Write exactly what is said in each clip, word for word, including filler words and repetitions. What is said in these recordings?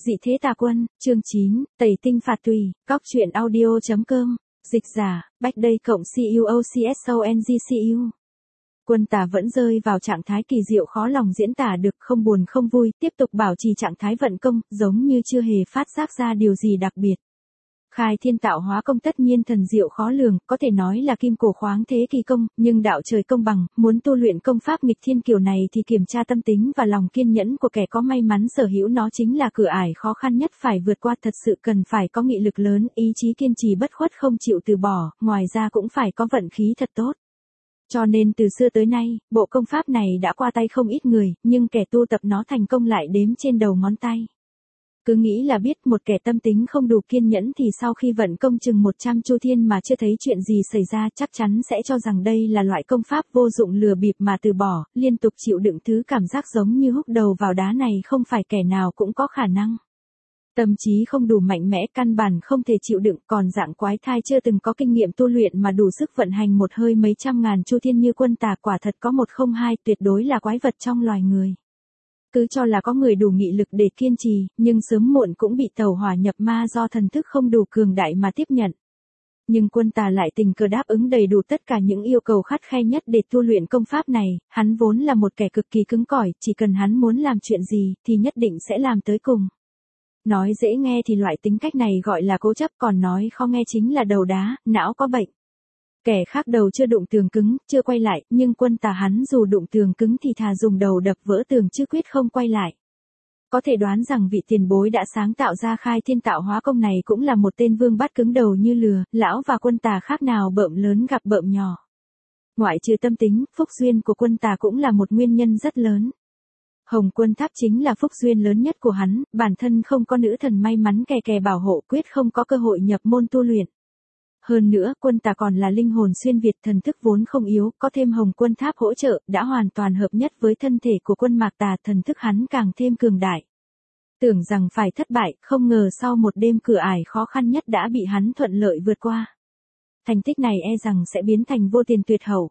Dị thế tà quân, chương chín, tẩy tinh phạt tùy, cóc truyện audio.com, dịch giả, Bách đây cộng CUOCSONGCU. Quân tà vẫn rơi vào trạng thái kỳ diệu khó lòng diễn tả được, không buồn không vui, tiếp tục bảo trì trạng thái vận công, giống như chưa hề phát giác ra điều gì đặc biệt. Khai thiên tạo hóa công tất nhiên thần diệu khó lường, có thể nói là kim cổ khoáng thế kỳ công, nhưng đạo trời công bằng, muốn tu luyện công pháp nghịch thiên kiểu này thì kiểm tra tâm tính và lòng kiên nhẫn của kẻ có may mắn sở hữu nó chính là cửa ải khó khăn nhất phải vượt qua, thật sự cần phải có nghị lực lớn, ý chí kiên trì bất khuất không chịu từ bỏ, ngoài ra cũng phải có vận khí thật tốt. Cho nên từ xưa tới nay, bộ công pháp này đã qua tay không ít người, nhưng kẻ tu tập nó thành công lại đếm trên đầu ngón tay. Cứ nghĩ là biết một kẻ tâm tính không đủ kiên nhẫn thì sau khi vận công chừng một trăm chu thiên mà chưa thấy chuyện gì xảy ra chắc chắn sẽ cho rằng đây là loại công pháp vô dụng lừa bịp mà từ bỏ, liên tục chịu đựng thứ cảm giác giống như húc đầu vào đá này không phải kẻ nào cũng có khả năng. Tâm trí không đủ mạnh mẽ căn bản không thể chịu đựng, còn dạng quái thai chưa từng có kinh nghiệm tu luyện mà đủ sức vận hành một hơi mấy trăm ngàn chu thiên như quân tà quả thật có một không hai, tuyệt đối là quái vật trong loài người. Cứ cho là có người đủ nghị lực để kiên trì, nhưng sớm muộn cũng bị tẩu hỏa nhập ma do thần thức không đủ cường đại mà tiếp nhận. Nhưng quân tà lại tình cờ đáp ứng đầy đủ tất cả những yêu cầu khắt khe nhất để tu luyện công pháp này, hắn vốn là một kẻ cực kỳ cứng cỏi, chỉ cần hắn muốn làm chuyện gì thì nhất định sẽ làm tới cùng. Nói dễ nghe thì loại tính cách này gọi là cố chấp, còn nói khó nghe chính là đầu đá, não có bệnh. Kẻ khác đầu chưa đụng tường cứng, chưa quay lại, nhưng quân tà hắn dù đụng tường cứng thì thà dùng đầu đập vỡ tường chứ quyết không quay lại. Có thể đoán rằng vị tiền bối đã sáng tạo ra khai thiên tạo hóa công này cũng là một tên vương bát cứng đầu như lừa, lão và quân tà khác nào bợm lớn gặp bợm nhỏ. Ngoại trừ tâm tính, phúc duyên của quân tà cũng là một nguyên nhân rất lớn. Hồng Quân Tháp chính là phúc duyên lớn nhất của hắn, bản thân không có nữ thần may mắn kè kè bảo hộ quyết không có cơ hội nhập môn tu luyện. Hơn nữa, quân tà còn là linh hồn xuyên Việt, thần thức vốn không yếu, có thêm Hồng Quân Tháp hỗ trợ, đã hoàn toàn hợp nhất với thân thể của quân mạc tà, thần thức hắn càng thêm cường đại. Tưởng rằng phải thất bại, không ngờ sau một đêm cửa ải khó khăn nhất đã bị hắn thuận lợi vượt qua. Thành tích này e rằng sẽ biến thành vô tiền tuyệt hậu.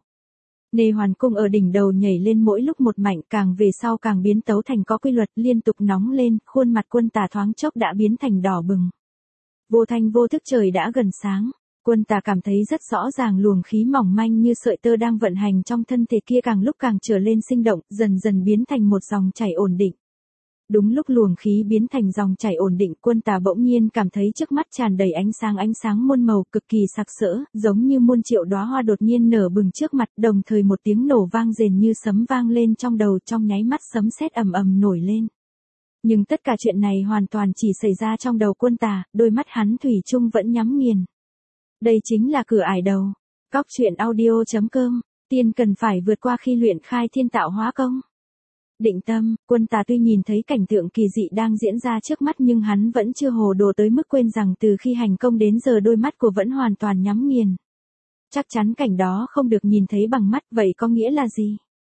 Nê hoàn cung ở đỉnh đầu nhảy lên mỗi lúc một mạnh, càng về sau càng biến tấu thành có quy luật, liên tục nóng lên, khuôn mặt quân tà thoáng chốc đã biến thành đỏ bừng. Vô thanh vô thức trời đã gần sáng. Quân tà cảm thấy rất rõ ràng luồng khí mỏng manh như sợi tơ đang vận hành trong thân thể kia càng lúc càng trở lên sinh động, dần dần biến thành một dòng chảy ổn định. Đúng lúc luồng khí biến thành dòng chảy ổn định, quân tà bỗng nhiên cảm thấy trước mắt tràn đầy ánh sáng ánh sáng muôn màu cực kỳ sặc sỡ, giống như muôn triệu đóa hoa đột nhiên nở bừng trước mặt, đồng thời một tiếng nổ vang rền như sấm vang lên trong đầu, trong nháy mắt sấm sét ầm ầm nổi lên. Nhưng tất cả chuyện này hoàn toàn chỉ xảy ra trong đầu quân tà, đôi mắt hắn thủy chung vẫn nhắm nghiền. Đây chính là cửa ải đầu. Cóc truyện audio.com, tiên cần phải vượt qua khi luyện khai thiên tạo hóa công. Định tâm, quân tà tuy nhìn thấy cảnh tượng kỳ dị đang diễn ra trước mắt nhưng hắn vẫn chưa hồ đồ tới mức quên rằng từ khi hành công đến giờ đôi mắt của vẫn hoàn toàn nhắm nghiền. Chắc chắn cảnh đó không được nhìn thấy bằng mắt, vậy có nghĩa là gì?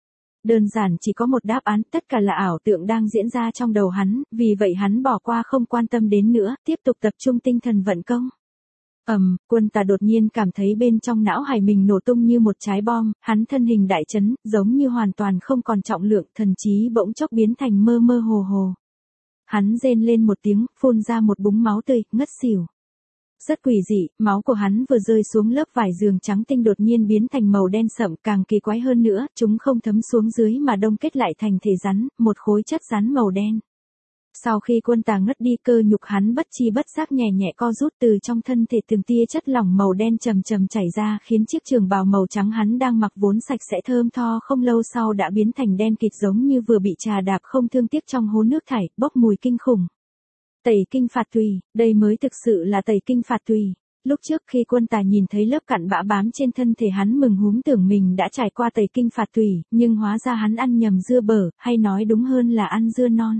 Đơn giản chỉ có một đáp án, tất cả là ảo tượng đang diễn ra trong đầu hắn, vì vậy hắn bỏ qua không quan tâm đến nữa, tiếp tục tập trung tinh thần vận công. Ầm, um, quân tà đột nhiên cảm thấy bên trong não hải mình nổ tung như một trái bom, hắn thân hình đại chấn, giống như hoàn toàn không còn trọng lượng, thần trí bỗng chốc biến thành mơ mơ hồ hồ. Hắn rên lên một tiếng, phun ra một búng máu tươi, ngất xỉu. Rất quỷ dị, máu của hắn vừa rơi xuống lớp vải giường trắng tinh đột nhiên biến thành màu đen sậm, càng kỳ quái hơn nữa, chúng không thấm xuống dưới mà đông kết lại thành thể rắn, một khối chất rắn màu đen. Sau khi quân tà ngất đi, cơ nhục hắn bất chi bất giác nhẹ nhẹ co rút, từ trong thân thể từng tia chất lỏng màu đen chầm chầm chảy ra, khiến chiếc trường bào màu trắng hắn đang mặc vốn sạch sẽ thơm tho không lâu sau đã biến thành đen kịt, giống như vừa bị trà đạp không thương tiếc trong hố nước thải, bốc mùi kinh khủng. Tẩy kinh phạt tùy, đây mới thực sự là tẩy kinh phạt tùy. Lúc trước khi quân tà nhìn thấy lớp cặn bã bám trên thân thể hắn mừng húm tưởng mình đã trải qua tẩy kinh phạt tùy, nhưng hóa ra hắn ăn nhầm dưa bở, hay nói đúng hơn là ăn dưa non.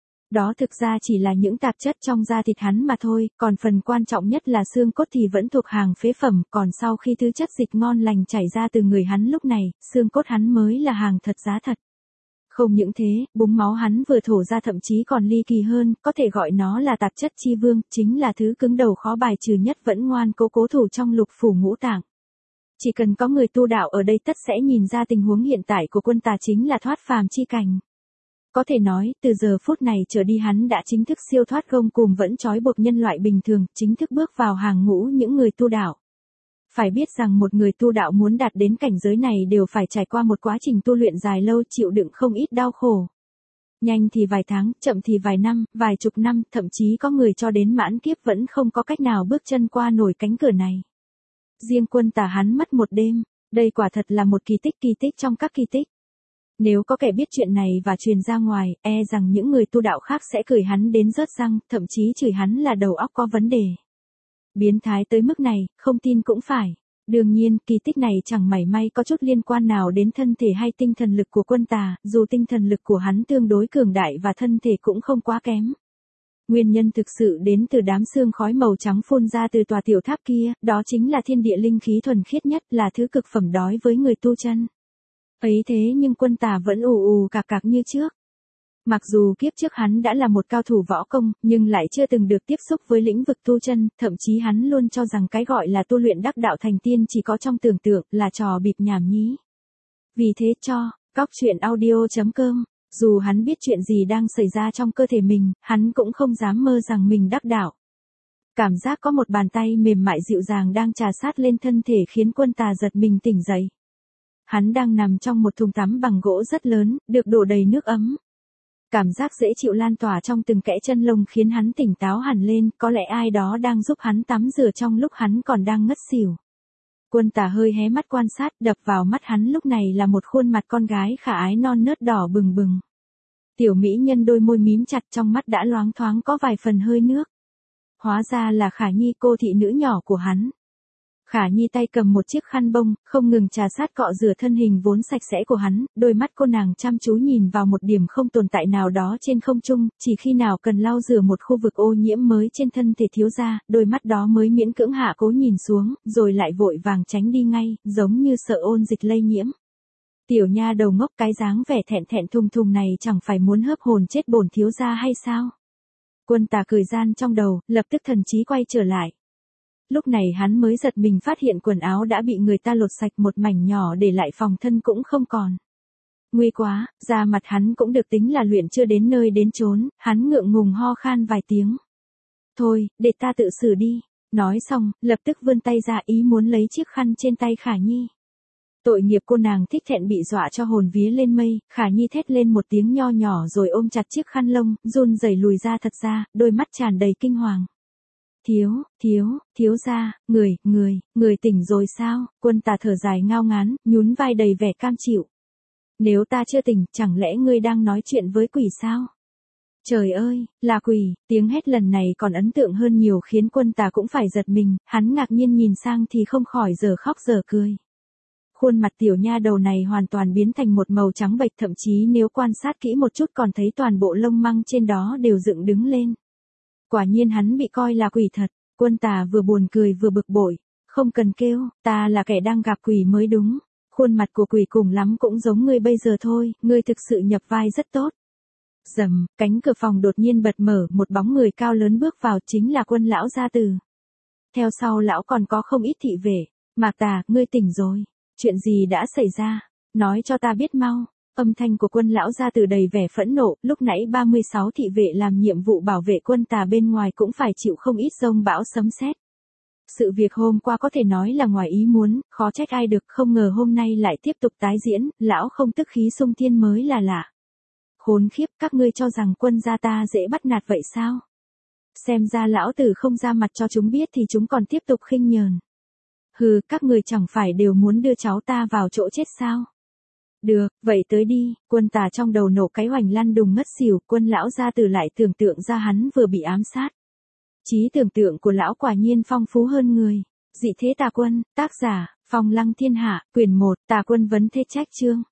Đó thực ra chỉ là những tạp chất trong da thịt hắn mà thôi, còn phần quan trọng nhất là xương cốt thì vẫn thuộc hàng phế phẩm, còn sau khi thứ chất dịch ngon lành chảy ra từ người hắn lúc này, xương cốt hắn mới là hàng thật giá thật. Không những thế, búng máu hắn vừa thổ ra thậm chí còn ly kỳ hơn, có thể gọi nó là tạp chất chi vương, chính là thứ cứng đầu khó bài trừ nhất vẫn ngoan cố cố thủ trong lục phủ ngũ tạng. Chỉ cần có người tu đạo ở đây tất sẽ nhìn ra tình huống hiện tại của quân tà chính là thoát phàm chi cảnh. Có thể nói, từ giờ phút này trở đi hắn đã chính thức siêu thoát gông cùm vẫn trói buộc nhân loại bình thường, chính thức bước vào hàng ngũ những người tu đạo. Phải biết rằng một người tu đạo muốn đạt đến cảnh giới này đều phải trải qua một quá trình tu luyện dài lâu, chịu đựng không ít đau khổ. Nhanh thì vài tháng, chậm thì vài năm, vài chục năm, thậm chí có người cho đến mãn kiếp vẫn không có cách nào bước chân qua nổi cánh cửa này. Riêng Quân Tà hắn mất một đêm, đây quả thật là một kỳ tích kỳ tích trong các kỳ tích. Nếu có kẻ biết chuyện này và truyền ra ngoài, e rằng những người tu đạo khác sẽ cười hắn đến rớt răng, thậm chí chửi hắn là đầu óc có vấn đề. Biến thái tới mức này, không tin cũng phải. Đương nhiên, kỳ tích này chẳng mảy may có chút liên quan nào đến thân thể hay tinh thần lực của Quân Tà, dù tinh thần lực của hắn tương đối cường đại và thân thể cũng không quá kém. Nguyên nhân thực sự đến từ đám sương khói màu trắng phun ra từ tòa tiểu tháp kia, đó chính là thiên địa linh khí thuần khiết nhất, là thứ cực phẩm đói với người tu chân. Ấy thế nhưng Quân Tà vẫn ù ù cạc cạc như trước. Mặc dù kiếp trước hắn đã là một cao thủ võ công, nhưng lại chưa từng được tiếp xúc với lĩnh vực tu chân, thậm chí hắn luôn cho rằng cái gọi là tu luyện đắc đạo thành tiên chỉ có trong tưởng tượng, là trò bịp nhảm nhí. Vì thế cho, cóc truyện audio chấm com, dù hắn biết chuyện gì đang xảy ra trong cơ thể mình, hắn cũng không dám mơ rằng mình đắc đạo. Cảm giác có một bàn tay mềm mại dịu dàng đang trà sát lên thân thể khiến Quân Tà giật mình tỉnh dậy. Hắn đang nằm trong một thùng tắm bằng gỗ rất lớn, được đổ đầy nước ấm. Cảm giác dễ chịu lan tỏa trong từng kẽ chân lông khiến hắn tỉnh táo hẳn lên, có lẽ ai đó đang giúp hắn tắm rửa trong lúc hắn còn đang ngất xỉu. Quân Tà hơi hé mắt quan sát, đập vào mắt hắn lúc này là một khuôn mặt con gái khả ái non nớt đỏ bừng bừng. Tiểu mỹ nhân đôi môi mím chặt, trong mắt đã loáng thoáng có vài phần hơi nước. Hóa ra là Khả Nhi, cô thị nữ nhỏ của hắn. Khả Nhi tay cầm một chiếc khăn bông, không ngừng trà sát cọ rửa thân hình vốn sạch sẽ của hắn, đôi mắt cô nàng chăm chú nhìn vào một điểm không tồn tại nào đó trên không trung, chỉ khi nào cần lau rửa một khu vực ô nhiễm mới trên thân thể thiếu gia, đôi mắt đó mới miễn cưỡng hạ cố nhìn xuống, rồi lại vội vàng tránh đi ngay, giống như sợ ôn dịch lây nhiễm. Tiểu nha đầu ngốc, cái dáng vẻ thẹn thẹn thùng thùng này chẳng phải muốn hớp hồn chết bổn thiếu gia hay sao? Quân Tà cười gian trong đầu, lập tức thần trí quay trở lại. Lúc này hắn mới giật mình phát hiện quần áo đã bị người ta lột sạch, một mảnh nhỏ để lại phòng thân cũng không còn. Nguy quá, da mặt hắn cũng được tính là luyện chưa đến nơi đến chốn, hắn ngượng ngùng ho khan vài tiếng. Thôi, để ta tự xử đi. Nói xong, lập tức vươn tay ra ý muốn lấy chiếc khăn trên tay Khả Nhi. Tội nghiệp cô nàng thích thẹn bị dọa cho hồn vía lên mây, Khả Nhi thét lên một tiếng nho nhỏ rồi ôm chặt chiếc khăn lông, run rẩy lùi ra thật ra, đôi mắt tràn đầy kinh hoàng. Thiếu, thiếu, thiếu gia, người, người, người tỉnh rồi sao? Quân Tà thở dài ngao ngán, nhún vai đầy vẻ cam chịu. Nếu ta chưa tỉnh, chẳng lẽ ngươi đang nói chuyện với quỷ sao? Trời ơi, là quỷ, tiếng hét lần này còn ấn tượng hơn nhiều khiến Quân Tà cũng phải giật mình, hắn ngạc nhiên nhìn sang thì không khỏi giờ khóc giờ cười. Khuôn mặt tiểu nha đầu này hoàn toàn biến thành một màu trắng bệch, thậm chí nếu quan sát kỹ một chút còn thấy toàn bộ lông măng trên đó đều dựng đứng lên. Quả nhiên hắn bị coi là quỷ thật. Quân Tà vừa buồn cười vừa bực bội. Không cần kêu, ta là kẻ đang gặp quỷ mới đúng. Khuôn mặt của quỷ cùng lắm cũng giống ngươi bây giờ thôi, ngươi thực sự nhập vai rất tốt. Rầm, cánh cửa phòng đột nhiên bật mở, một bóng người cao lớn bước vào, chính là Quân lão gia tử. Theo sau lão còn có không ít thị vệ. Mạc Tà, ngươi tỉnh rồi. Chuyện gì đã xảy ra? Nói cho ta biết mau. Âm thanh của Quân lão gia tử đầy vẻ phẫn nộ, lúc nãy ba mươi sáu thị vệ làm nhiệm vụ bảo vệ Quân Tà bên ngoài cũng phải chịu không ít giông bão sấm sét. Sự việc hôm qua có thể nói là ngoài ý muốn, khó trách ai được, không ngờ hôm nay lại tiếp tục tái diễn, lão không tức khí xung thiên mới là lạ. Khốn khiếp, các ngươi cho rằng Quân gia ta dễ bắt nạt vậy sao? Xem ra lão tử không ra mặt cho chúng biết thì chúng còn tiếp tục khinh nhờn. Hừ, các người chẳng phải đều muốn đưa cháu ta vào chỗ chết sao? Được, vậy tới đi. Quân Tà trong đầu nổ cái hoành lăn đùng ngất xỉu, Quân lão gia tử lại tưởng tượng ra hắn vừa bị ám sát. Trí tưởng tượng của lão quả nhiên phong phú hơn người. Dị thế Tà Quân, tác giả, Phong Lăng Thiên Hạ, quyển một, Tà Quân vấn thế trách chương.